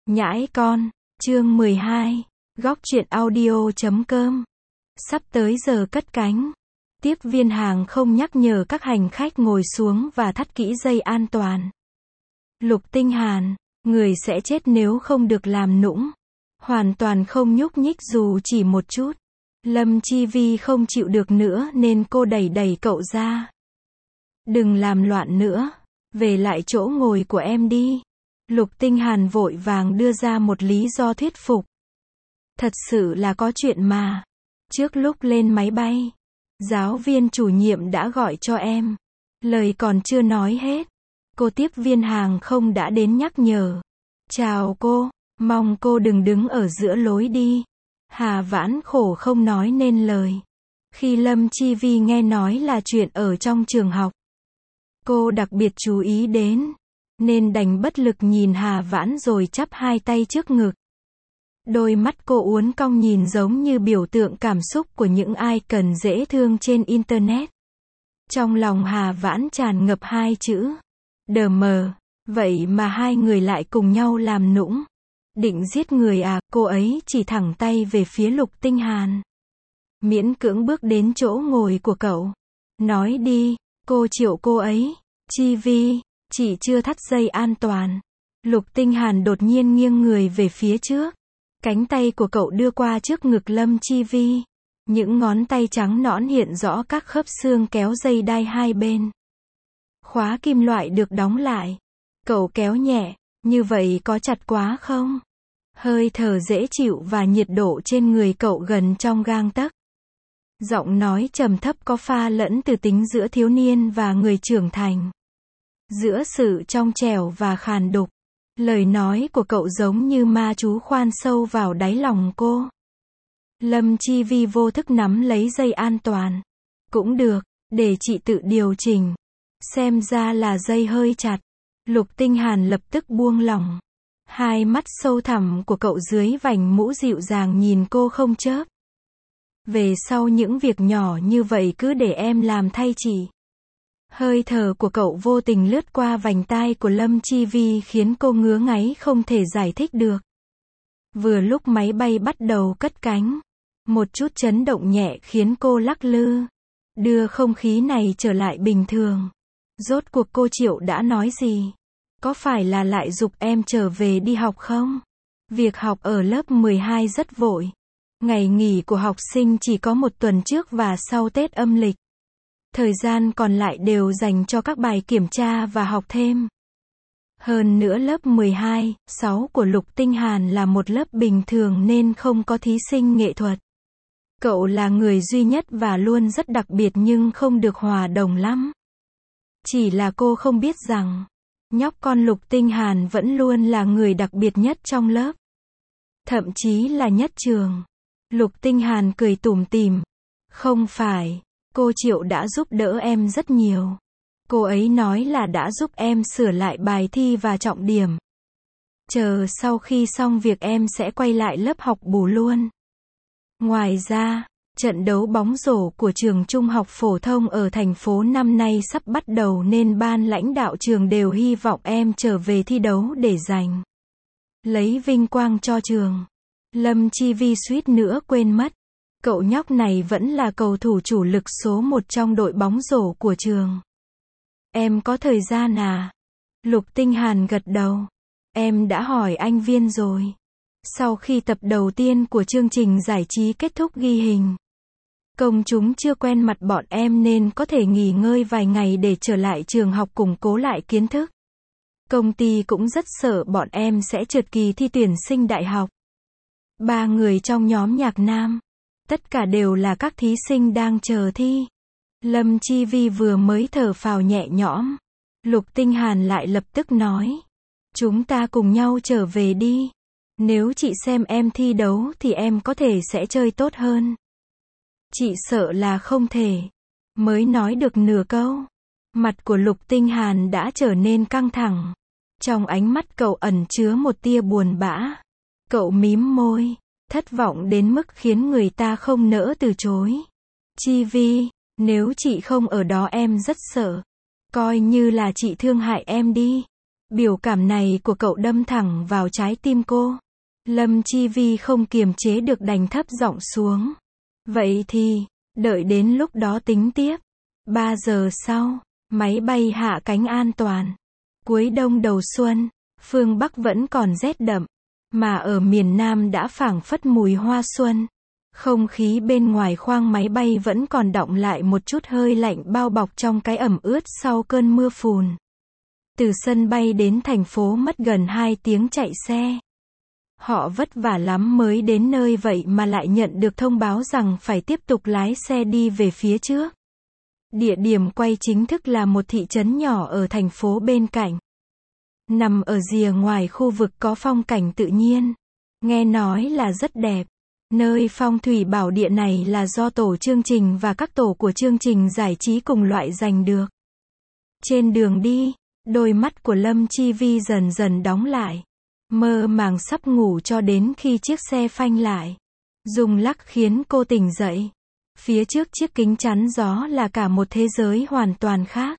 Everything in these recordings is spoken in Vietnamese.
Nhãi con, chương 12, góc truyện audio.com. Sắp tới giờ cất cánh. Tiếp viên hàng không nhắc nhở các hành khách ngồi xuống và thắt kỹ dây an toàn. Lục Tinh Hàn, người sẽ chết nếu không được làm nũng. Hoàn toàn không nhúc nhích dù chỉ một chút. Lâm Chi Vi không chịu được nữa nên cô đẩy cậu ra. Đừng làm loạn nữa. Về lại chỗ ngồi của em đi. Lục Tinh Hàn vội vàng đưa ra một lý do thuyết phục. Thật sự là có chuyện mà. Trước lúc lên máy bay, giáo viên chủ nhiệm đã gọi cho em. Lời còn chưa nói hết, cô tiếp viên hàng không đã đến nhắc nhở. Chào cô, mong cô đừng đứng ở giữa lối đi. Hà Vãn khổ không nói nên lời. Khi Lâm Chi Vi nghe nói là chuyện ở trong trường học, cô đặc biệt chú ý đến, nên đành bất lực nhìn Hà Vãn rồi chắp hai tay trước ngực. Đôi mắt cô uốn cong nhìn giống như biểu tượng cảm xúc của những ai cần dễ thương trên Internet. Trong lòng Hà Vãn tràn ngập hai chữ. Đờ mờ. Vậy mà hai người lại cùng nhau làm nũng. Định giết người à, cô ấy chỉ thẳng tay về phía Lục Tinh Hàn. Miễn cưỡng bước đến chỗ ngồi của cậu. Nói đi, cô triệu cô ấy. Chi Vi, chị chưa thắt dây an toàn. Lục Tinh Hàn đột nhiên nghiêng người về phía trước. Cánh tay của cậu đưa qua trước ngực Lâm Chi Vi. Những ngón tay trắng nõn hiện rõ các khớp xương kéo dây đai hai bên. Khóa kim loại được đóng lại. Cậu kéo nhẹ, như vậy có chặt quá không? Hơi thở dễ chịu và nhiệt độ trên người cậu gần trong gang tấc. Giọng nói trầm thấp có pha lẫn từ tính giữa thiếu niên và người trưởng thành. Giữa sự trong trẻo và khàn đục. Lời nói của cậu giống như ma chú khoan sâu vào đáy lòng cô. Lâm Chi Vi vô thức nắm lấy dây an toàn. Cũng được, để chị tự điều chỉnh. Xem ra là dây hơi chặt. Lục Tinh Hàn lập tức buông lỏng. Hai mắt sâu thẳm của cậu dưới vành mũ dịu dàng nhìn cô không chớp. Về sau những việc nhỏ như vậy cứ để em làm thay chị. Hơi thở của cậu vô tình lướt qua vành tai của Lâm Chi Vi khiến cô ngứa ngáy không thể giải thích được. Vừa lúc máy bay bắt đầu cất cánh, một chút chấn động nhẹ khiến cô lắc lư, đưa không khí này trở lại bình thường. Rốt cuộc cô Triệu đã nói gì? Có phải là lại giục em trở về đi học không? Việc học ở lớp 12 rất vội. Ngày nghỉ của học sinh chỉ có một tuần trước và sau Tết âm lịch. Thời gian còn lại đều dành cho các bài kiểm tra và học thêm. Hơn nữa lớp 12, 6 của Lục Tinh Hàn là một lớp bình thường nên không có thí sinh nghệ thuật. Cậu là người duy nhất và luôn rất đặc biệt nhưng không được hòa đồng lắm. Chỉ là cô không biết rằng, nhóc con Lục Tinh Hàn vẫn luôn là người đặc biệt nhất trong lớp. Thậm chí là nhất trường. Lục Tinh Hàn cười tủm tỉm. Không phải. Cô Triệu đã giúp đỡ em rất nhiều. Cô ấy nói là đã giúp em sửa lại bài thi và trọng điểm. Chờ sau khi xong việc em sẽ quay lại lớp học bù luôn. Ngoài ra, trận đấu bóng rổ của trường trung học phổ thông ở thành phố năm nay sắp bắt đầu nên ban lãnh đạo trường đều hy vọng em trở về thi đấu để giành lấy vinh quang cho trường. Lâm Chi Vi suýt nữa quên mất. Cậu nhóc này vẫn là cầu thủ chủ lực số 1 trong đội bóng rổ của trường. Em có thời gian à? Lục Tinh Hàn gật đầu. Em đã hỏi anh Viên rồi. Sau khi tập đầu tiên của chương trình giải trí kết thúc ghi hình, công chúng chưa quen mặt bọn em nên có thể nghỉ ngơi vài ngày để trở lại trường học củng cố lại kiến thức. Công ty cũng rất sợ bọn em sẽ trượt kỳ thi tuyển sinh đại học. 3 người trong nhóm nhạc nam. Tất cả đều là các thí sinh đang chờ thi. Lâm Chi Vi vừa mới thở phào nhẹ nhõm. Lục Tinh Hàn lại lập tức nói. Chúng ta cùng nhau trở về đi. Nếu chị xem em thi đấu thì em có thể sẽ chơi tốt hơn. Chị sợ là không thể. Mới nói được nửa câu. Mặt của Lục Tinh Hàn đã trở nên căng thẳng. Trong ánh mắt cậu ẩn chứa một tia buồn bã. Cậu mím môi. Thất vọng đến mức khiến người ta không nỡ từ chối. Chi Vi, nếu chị không ở đó em rất sợ. Coi như là chị thương hại em đi. Biểu cảm này của cậu đâm thẳng vào trái tim cô. Lâm Chi Vi không kiềm chế được đành thấp giọng xuống. Vậy thì, đợi đến lúc đó tính tiếp. 3 giờ sau, máy bay hạ cánh an toàn. Cuối đông đầu xuân, phương Bắc vẫn còn rét đậm, mà ở miền Nam đã phảng phất mùi hoa xuân. Không khí bên ngoài khoang máy bay vẫn còn đọng lại một chút hơi lạnh bao bọc trong cái ẩm ướt sau cơn mưa phùn. Từ sân bay đến thành phố mất gần 2 tiếng chạy xe. Họ vất vả lắm mới đến nơi vậy mà lại nhận được thông báo rằng phải tiếp tục lái xe đi về phía trước. Địa điểm quay chính thức là một thị trấn nhỏ ở thành phố bên cạnh. Nằm ở rìa ngoài khu vực có phong cảnh tự nhiên. Nghe nói là rất đẹp. Nơi phong thủy bảo địa này là do tổ chương trình và các tổ của chương trình giải trí cùng loại giành được. Trên đường đi, đôi mắt của Lâm Chi Vi dần dần đóng lại. Mơ màng sắp ngủ cho đến khi chiếc xe phanh lại. Rung lắc khiến cô tỉnh dậy. Phía trước chiếc kính chắn gió là cả một thế giới hoàn toàn khác.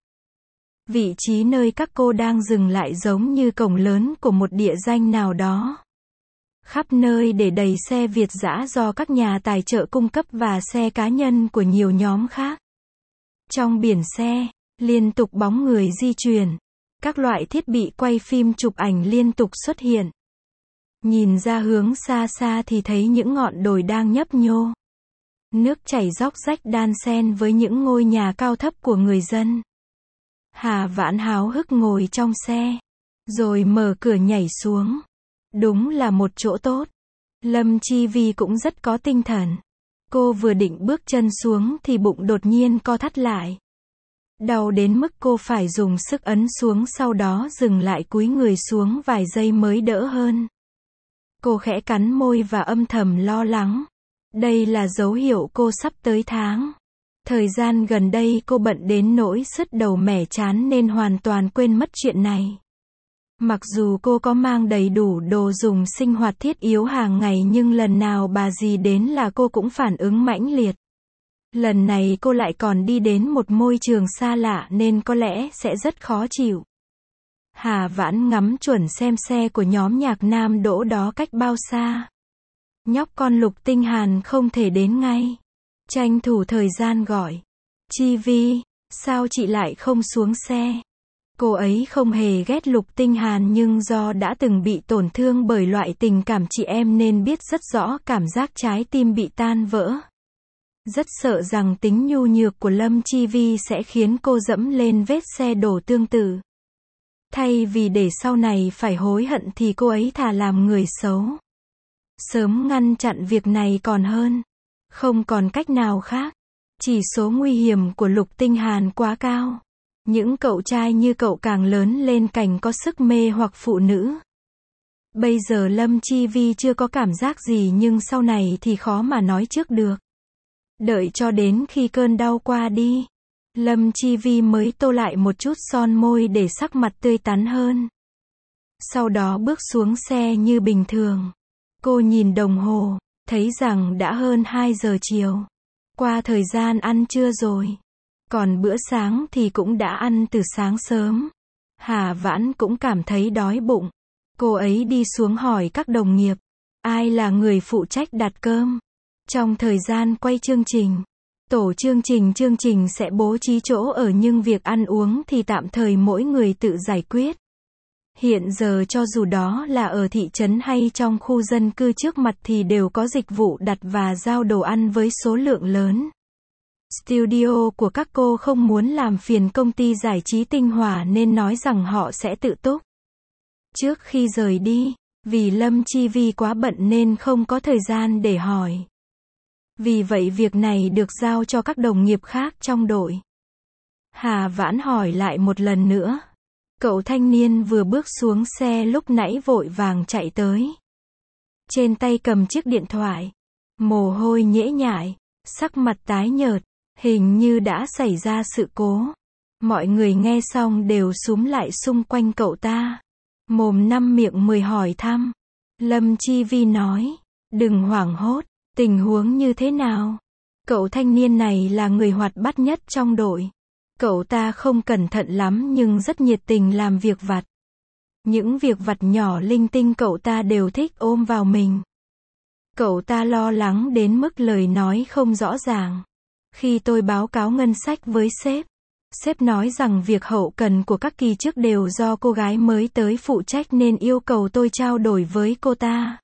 Vị trí nơi các cô đang dừng lại giống như cổng lớn của một địa danh nào đó. Khắp nơi để đầy xe Việt dã do các nhà tài trợ cung cấp và xe cá nhân của nhiều nhóm khác. Trong biển xe, liên tục bóng người di chuyển. Các loại thiết bị quay phim chụp ảnh liên tục xuất hiện. Nhìn ra hướng xa xa thì thấy những ngọn đồi đang nhấp nhô. Nước chảy róc rách đan xen với những ngôi nhà cao thấp của người dân. Hà Vãn háo hức ngồi trong xe, rồi mở cửa nhảy xuống. Đúng là một chỗ tốt. Lâm Chi Vi cũng rất có tinh thần. Cô vừa định bước chân xuống thì bụng đột nhiên co thắt lại. Đau đến mức cô phải dùng sức ấn xuống, sau đó dừng lại cúi người xuống vài giây mới đỡ hơn. Cô khẽ cắn môi và âm thầm lo lắng. Đây là dấu hiệu cô sắp tới tháng. Thời gian gần đây cô bận đến nỗi sứt đầu mẻ trán nên hoàn toàn quên mất chuyện này. Mặc dù cô có mang đầy đủ đồ dùng sinh hoạt thiết yếu hàng ngày nhưng lần nào bà dì đến là cô cũng phản ứng mãnh liệt. Lần này cô lại còn đi đến một môi trường xa lạ nên có lẽ sẽ rất khó chịu. Hà Vãn ngắm chuẩn xem xe của nhóm nhạc nam đỗ đó cách bao xa. Nhóc con Lục Tinh Hàn không thể đến ngay. Tranh thủ thời gian gọi. Chi Vi, sao chị lại không xuống xe? Cô ấy không hề ghét Lục Tinh Hàn nhưng do đã từng bị tổn thương bởi loại tình cảm chị em nên biết rất rõ cảm giác trái tim bị tan vỡ. Rất sợ rằng tính nhu nhược của Lâm Chi Vi sẽ khiến cô dẫm lên vết xe đổ tương tự. Thay vì để sau này phải hối hận thì cô ấy thà làm người xấu. Sớm ngăn chặn việc này còn hơn. Không còn cách nào khác. Chỉ số nguy hiểm của Lục Tinh Hàn quá cao. Những cậu trai như cậu càng lớn lên càng có sức mê hoặc phụ nữ. Bây giờ Lâm Chi Vi chưa có cảm giác gì nhưng sau này thì khó mà nói trước được. Đợi cho đến khi cơn đau qua đi, Lâm Chi Vi mới tô lại một chút son môi để sắc mặt tươi tắn hơn. Sau đó bước xuống xe như bình thường. Cô nhìn đồng hồ, thấy rằng đã hơn 2 giờ chiều. Qua thời gian ăn trưa rồi. Còn bữa sáng thì cũng đã ăn từ sáng sớm. Hà Vãn cũng cảm thấy đói bụng. Cô ấy đi xuống hỏi các đồng nghiệp. Ai là người phụ trách đặt cơm? Trong thời gian quay chương trình, tổ chương trình sẽ bố trí chỗ ở nhưng việc ăn uống thì tạm thời mỗi người tự giải quyết. Hiện giờ cho dù đó là ở thị trấn hay trong khu dân cư trước mặt thì đều có dịch vụ đặt và giao đồ ăn với số lượng lớn. Studio của các cô không muốn làm phiền công ty giải trí Tinh Hỏa nên nói rằng họ sẽ tự túc. Trước khi rời đi, vì Lâm Chi Vi quá bận nên không có thời gian để hỏi. Vì vậy việc này được giao cho các đồng nghiệp khác trong đội. Hà Vãn hỏi lại một lần nữa. Cậu thanh niên vừa bước xuống xe lúc nãy vội vàng chạy tới. Trên tay cầm chiếc điện thoại. Mồ hôi nhễ nhại, sắc mặt tái nhợt, hình như đã xảy ra sự cố. Mọi người nghe xong đều xúm lại xung quanh cậu ta. Mồm năm miệng mười hỏi thăm. Lâm Chi Vi nói, đừng hoảng hốt, tình huống như thế nào? Cậu thanh niên này là người hoạt bát nhất trong đội. Cậu ta không cẩn thận lắm nhưng rất nhiệt tình làm việc vặt. Những việc vặt nhỏ linh tinh cậu ta đều thích ôm vào mình. Cậu ta lo lắng đến mức lời nói không rõ ràng. Khi tôi báo cáo ngân sách với sếp nói rằng việc hậu cần của các kỳ trước đều do cô gái mới tới phụ trách nên yêu cầu tôi trao đổi với cô ta.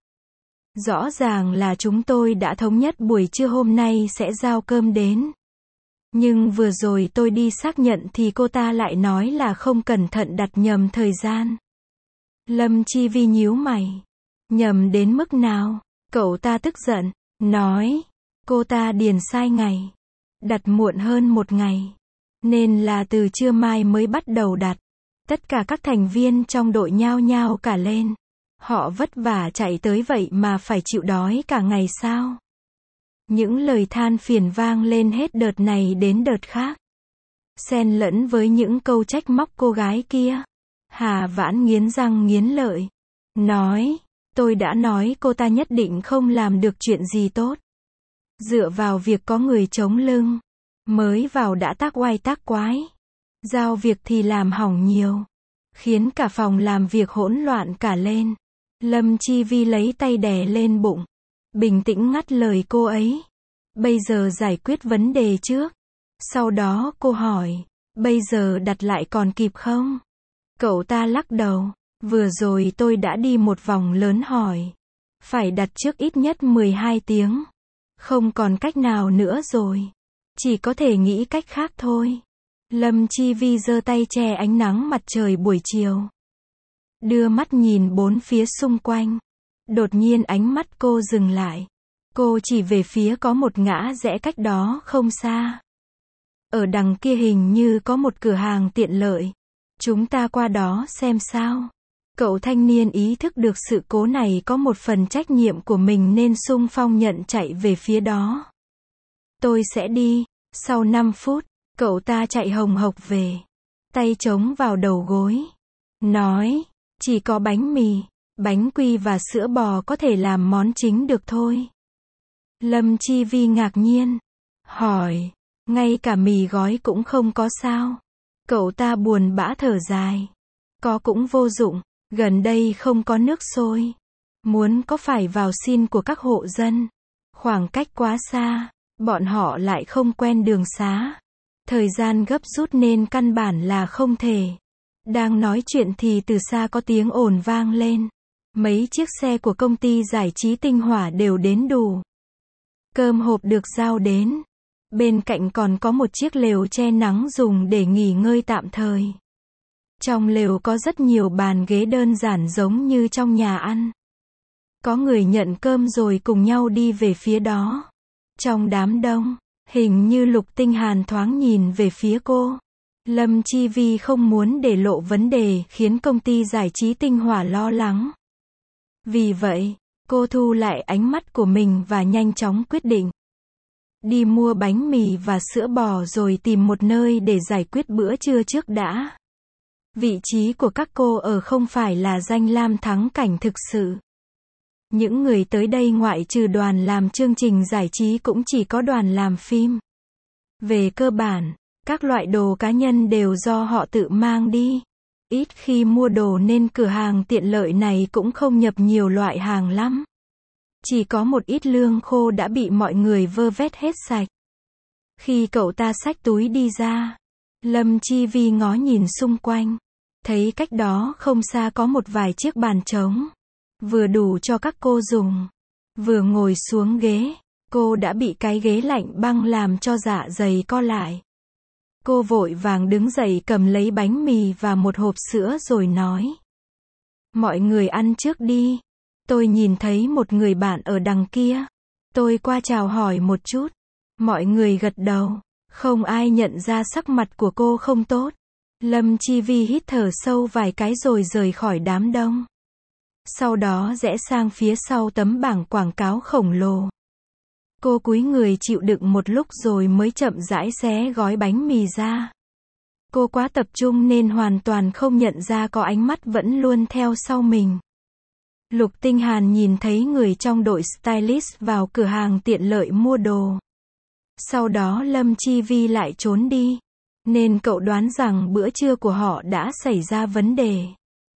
Rõ ràng là chúng tôi đã thống nhất buổi trưa hôm nay sẽ giao cơm đến. Nhưng vừa rồi tôi đi xác nhận thì cô ta lại nói là không cẩn thận đặt nhầm thời gian. Lâm Chi Vi nhíu mày. Nhầm đến mức nào? Cậu ta tức giận, nói. Cô ta điền sai ngày. Đặt muộn hơn một ngày. Nên là từ trưa mai mới bắt đầu đặt. Tất cả các thành viên trong đội nhao nhao cả lên. Họ vất vả chạy tới vậy mà phải chịu đói cả ngày sao? Những lời than phiền vang lên hết đợt này đến đợt khác. Xen lẫn với những câu trách móc cô gái kia. Hà Vãn nghiến răng nghiến lợi. Nói, tôi đã nói cô ta nhất định không làm được chuyện gì tốt. Dựa vào việc có người chống lưng. Mới vào đã tác oai tác quái. Giao việc thì làm hỏng nhiều. Khiến cả phòng làm việc hỗn loạn cả lên. Lâm Chi Vi lấy tay đè lên bụng. Bình tĩnh ngắt lời cô ấy. Bây giờ giải quyết vấn đề trước. Sau đó cô hỏi. Bây giờ đặt lại còn kịp không? Cậu ta lắc đầu. Vừa rồi tôi đã đi một vòng lớn hỏi. Phải đặt trước ít nhất 12 tiếng. Không còn cách nào nữa rồi. Chỉ có thể nghĩ cách khác thôi. Lâm Chi Vi giơ tay che ánh nắng mặt trời buổi chiều. Đưa mắt nhìn bốn phía xung quanh. Đột nhiên ánh mắt cô dừng lại. Cô chỉ về phía có một ngã rẽ cách đó không xa. Ở đằng kia hình như có một cửa hàng tiện lợi. Chúng ta qua đó xem sao. Cậu thanh niên ý thức được sự cố này có một phần trách nhiệm của mình nên xung phong nhận chạy về phía đó. Tôi sẽ đi. Sau 5 phút, cậu ta chạy hồng hộc về. Tay chống vào đầu gối. Nói, chỉ có bánh mì, bánh quy và sữa bò có thể làm món chính được thôi. Lâm Chi Vi ngạc nhiên. Hỏi, ngay cả mì gói cũng không có sao? Cậu ta buồn bã thở dài. Có cũng vô dụng, gần đây không có nước sôi. Muốn có phải vào xin của các hộ dân. Khoảng cách quá xa, bọn họ lại không quen đường xá. Thời gian gấp rút nên căn bản là không thể. Đang nói chuyện thì từ xa có tiếng ồn vang lên. Mấy chiếc xe của công ty giải trí Tinh Hỏa đều đến đủ. Cơm hộp được giao đến. Bên cạnh còn có một chiếc lều che nắng dùng để nghỉ ngơi tạm thời. Trong lều có rất nhiều bàn ghế đơn giản giống như trong nhà ăn. Có người nhận cơm rồi cùng nhau đi về phía đó. Trong đám đông, hình như Lục Tinh Hàn thoáng nhìn về phía cô. Lâm Chi Vi không muốn để lộ vấn đề khiến công ty giải trí Tinh Hỏa lo lắng. Vì vậy, cô thu lại ánh mắt của mình và nhanh chóng quyết định. Đi mua bánh mì và sữa bò rồi tìm một nơi để giải quyết bữa trưa trước đã. Vị trí của các cô ở không phải là danh lam thắng cảnh thực sự. Những người tới đây ngoại trừ đoàn làm chương trình giải trí cũng chỉ có đoàn làm phim. Về cơ bản, các loại đồ cá nhân đều do họ tự mang đi. Ít khi mua đồ nên cửa hàng tiện lợi này cũng không nhập nhiều loại hàng lắm. Chỉ có một ít lương khô đã bị mọi người vơ vét hết sạch. Khi cậu ta xách túi đi ra, Lâm Chi Vi ngó nhìn xung quanh. Thấy cách đó không xa có một vài chiếc bàn trống. Vừa đủ cho các cô dùng. Vừa ngồi xuống ghế, cô đã bị cái ghế lạnh băng làm cho dạ dày co lại. Cô vội vàng đứng dậy cầm lấy bánh mì và một hộp sữa rồi nói. Mọi người ăn trước đi. Tôi nhìn thấy một người bạn ở đằng kia. Tôi qua chào hỏi một chút. Mọi người gật đầu. Không ai nhận ra sắc mặt của cô không tốt. Lâm Chi Vi hít thở sâu vài cái rồi rời khỏi đám đông. Sau đó rẽ sang phía sau tấm bảng quảng cáo khổng lồ. Cô cúi người chịu đựng một lúc rồi mới chậm rãi xé gói bánh mì ra. Cô quá tập trung nên hoàn toàn không nhận ra có ánh mắt vẫn luôn theo sau mình. Lục Tinh Hàn nhìn thấy người trong đội stylist vào cửa hàng tiện lợi mua đồ. Sau đó Lâm Chi Vi lại trốn đi. Nên cậu đoán rằng bữa trưa của họ đã xảy ra vấn đề.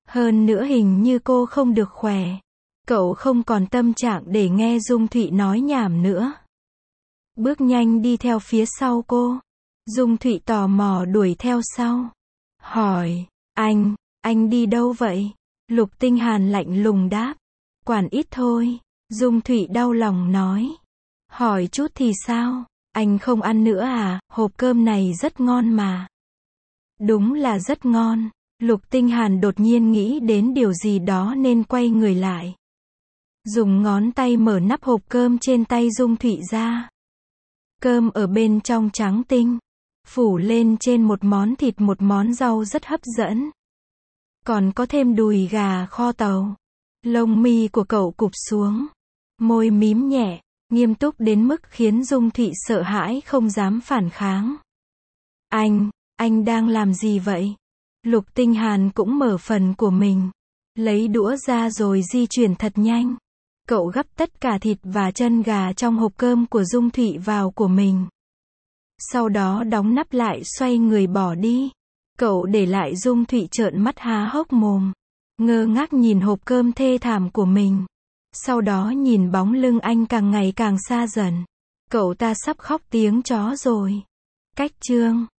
Hơn nữa hình như cô không được khỏe. Cậu không còn tâm trạng để nghe Dung Thụy nói nhảm nữa. Bước nhanh đi theo phía sau cô. Dung Thụy tò mò đuổi theo sau. Hỏi, anh đi đâu vậy? Lục Tinh Hàn lạnh lùng đáp. Quản ít thôi. Dung Thụy đau lòng nói. Hỏi chút thì sao? Anh không ăn nữa à? Hộp cơm này rất ngon mà. Đúng là rất ngon. Lục Tinh Hàn đột nhiên nghĩ đến điều gì đó nên quay người lại. Dùng ngón tay mở nắp hộp cơm trên tay Dung Thụy ra. Cơm ở bên trong trắng tinh. Phủ lên trên một món thịt một món rau rất hấp dẫn. Còn có thêm đùi gà kho tàu. Lông mi của cậu cụp xuống. Môi mím nhẹ, nghiêm túc đến mức khiến Dung Thụy sợ hãi không dám phản kháng. Anh đang làm gì vậy? Lục Tinh Hàn cũng mở phần của mình. Lấy đũa ra rồi di chuyển thật nhanh. Cậu gắp tất cả thịt và chân gà trong hộp cơm của Dung Thụy vào của mình. Sau đó đóng nắp lại xoay người bỏ đi. Cậu để lại Dung Thụy trợn mắt há hốc mồm. Ngơ ngác nhìn hộp cơm thê thảm của mình. Sau đó nhìn bóng lưng anh càng ngày càng xa dần. Cậu ta sắp khóc tiếng chó rồi. Cách chương